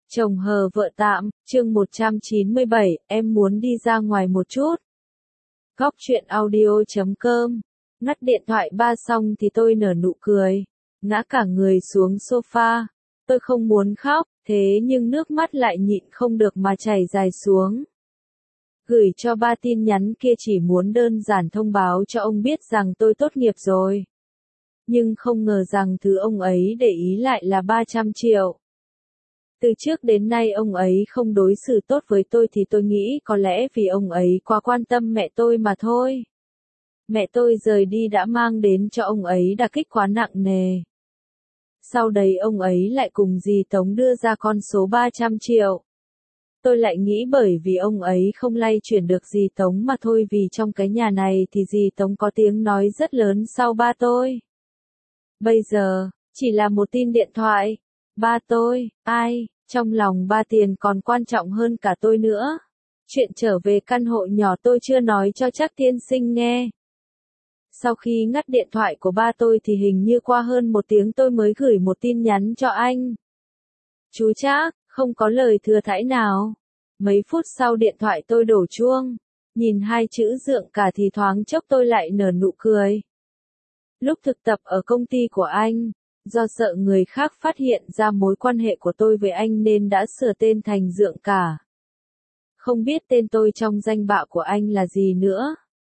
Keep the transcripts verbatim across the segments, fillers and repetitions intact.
Chồng hờ vợ tạm, chương một trăm chín mươi bảy, em muốn đi ra ngoài một chút. Góc truyện audio chấm com. Ngắt điện thoại ba xong thì tôi nở nụ cười, ngã cả người xuống sofa. Tôi không muốn khóc, thế nhưng nước mắt lại nhịn không được mà chảy dài xuống. Gửi cho ba tin nhắn kia chỉ muốn đơn giản thông báo cho ông biết rằng tôi tốt nghiệp rồi. Nhưng không ngờ rằng thứ ông ấy để ý lại là ba trăm triệu. Từ trước đến nay ông ấy không đối xử tốt với tôi thì tôi nghĩ có lẽ vì ông ấy quá quan tâm mẹ tôi mà thôi. Mẹ tôi rời đi đã mang đến cho ông ấy đả kích quá nặng nề. Sau đấy ông ấy lại cùng dì Tống đưa ra con số ba trăm triệu. Tôi lại nghĩ bởi vì ông ấy không lay chuyển được dì Tống mà thôi, vì trong cái nhà này thì dì Tống có tiếng nói rất lớn sau ba tôi. Bây giờ, chỉ là một tin điện thoại. Ba tôi, ai, trong lòng ba tiền còn quan trọng hơn cả tôi nữa. Chuyện trở về căn hộ nhỏ tôi chưa nói cho Trác tiên sinh nghe. Sau khi ngắt điện thoại của ba tôi thì hình như qua hơn một tiếng tôi mới gửi một tin nhắn cho anh. Chú Trác, không có lời thừa thãi nào. Mấy phút sau điện thoại tôi đổ chuông. Nhìn hai chữ Dượng Cả thì thoáng chốc tôi lại nở nụ cười. Lúc thực tập ở công ty của anh, do sợ người khác phát hiện ra mối quan hệ của tôi với anh nên đã sửa tên thành Dượng Cả. Không biết tên tôi trong danh bạ của anh là gì nữa.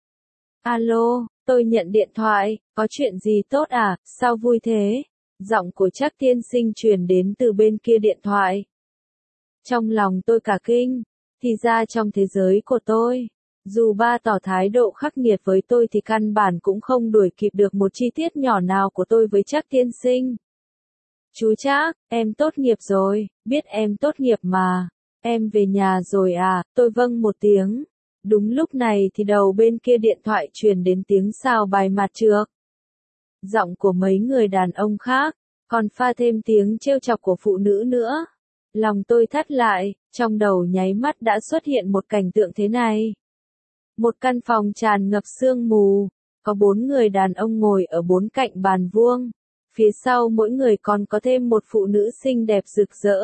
Alo, tôi nhận điện thoại, có chuyện gì tốt à, sao vui thế? Giọng của Trác tiên sinh truyền đến từ bên kia điện thoại. Trong lòng tôi cả kinh, thì ra trong thế giới của tôi, dù ba tỏ thái độ khắc nghiệt với tôi thì căn bản cũng không đuổi kịp được một chi tiết nhỏ nào của tôi với Trác tiên sinh. Chú Trác, em tốt nghiệp rồi, biết em tốt nghiệp mà. Em về nhà rồi à, tôi vâng một tiếng. Đúng lúc này thì đầu bên kia điện thoại truyền đến tiếng xào bài mặt trược. Giọng của mấy người đàn ông khác, còn pha thêm tiếng trêu chọc của phụ nữ nữa. Lòng tôi thắt lại, trong đầu nháy mắt đã xuất hiện một cảnh tượng thế này. Một căn phòng tràn ngập sương mù, có bốn người đàn ông ngồi ở bốn cạnh bàn vuông. Phía sau mỗi người còn có thêm một phụ nữ xinh đẹp rực rỡ.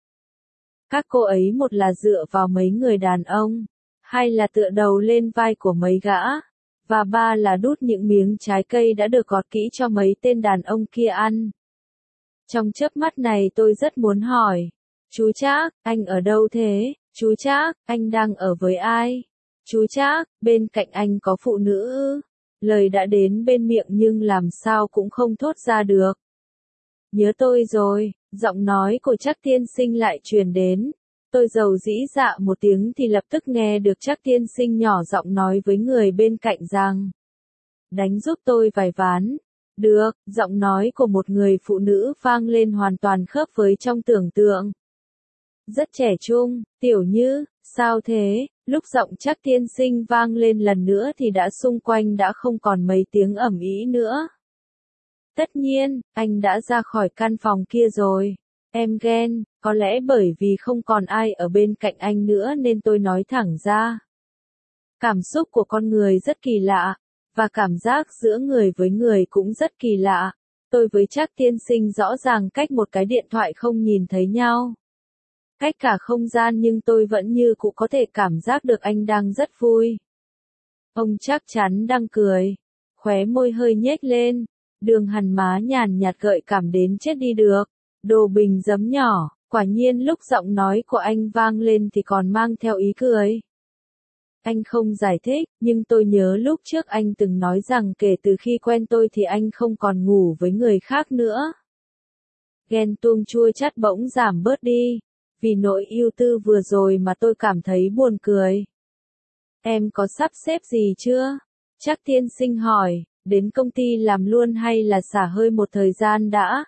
Các cô ấy một là dựa vào mấy người đàn ông, hai là tựa đầu lên vai của mấy gã, và ba là đút những miếng trái cây đã được gọt kỹ cho mấy tên đàn ông kia ăn. Trong chớp mắt này tôi rất muốn hỏi, chú Trác, anh ở đâu thế? Chú Trác, anh đang ở với ai? Chú Trác, bên cạnh anh có phụ nữ ư? Lời đã đến bên miệng nhưng làm sao cũng không thốt ra được. Nhớ tôi rồi, giọng nói của Trác tiên sinh lại truyền đến. Tôi dầu dĩ dạ một tiếng thì lập tức nghe được Trác tiên sinh nhỏ giọng nói với người bên cạnh rằng: đánh giúp tôi vài ván. Được, giọng nói của một người phụ nữ vang lên hoàn toàn khớp với trong tưởng tượng. Rất trẻ trung, Tiểu Như, sao thế? Lúc giọng Trác tiên sinh vang lên lần nữa thì đã xung quanh đã không còn mấy tiếng ầm ĩ nữa. Tất nhiên, anh đã ra khỏi căn phòng kia rồi. Em ghen, có lẽ bởi vì không còn ai ở bên cạnh anh nữa nên tôi nói thẳng ra. Cảm xúc của con người rất kỳ lạ, và cảm giác giữa người với người cũng rất kỳ lạ. Tôi với Trác tiên sinh rõ ràng cách một cái điện thoại không nhìn thấy nhau. Cách cả không gian nhưng tôi vẫn như cũ có thể cảm giác được anh đang rất vui. Ông chắc chắn đang cười, khóe môi hơi nhếch lên, đường hằn má nhàn nhạt gợi cảm đến chết đi được. Đồ bình giấm nhỏ, quả nhiên lúc giọng nói của anh vang lên thì còn mang theo ý cười. Anh không giải thích, nhưng tôi nhớ lúc trước anh từng nói rằng kể từ khi quen tôi thì anh không còn ngủ với người khác nữa. Ghen tuông chua chát bỗng giảm bớt đi, vì nỗi ưu tư vừa rồi mà tôi cảm thấy buồn cười. Em có sắp xếp gì chưa? Trác tiên sinh hỏi, đến công ty làm luôn hay là xả hơi một thời gian đã?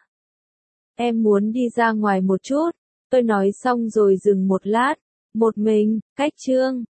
Em muốn đi ra ngoài một chút. Tôi nói xong rồi dừng một lát. Một mình, cách chương.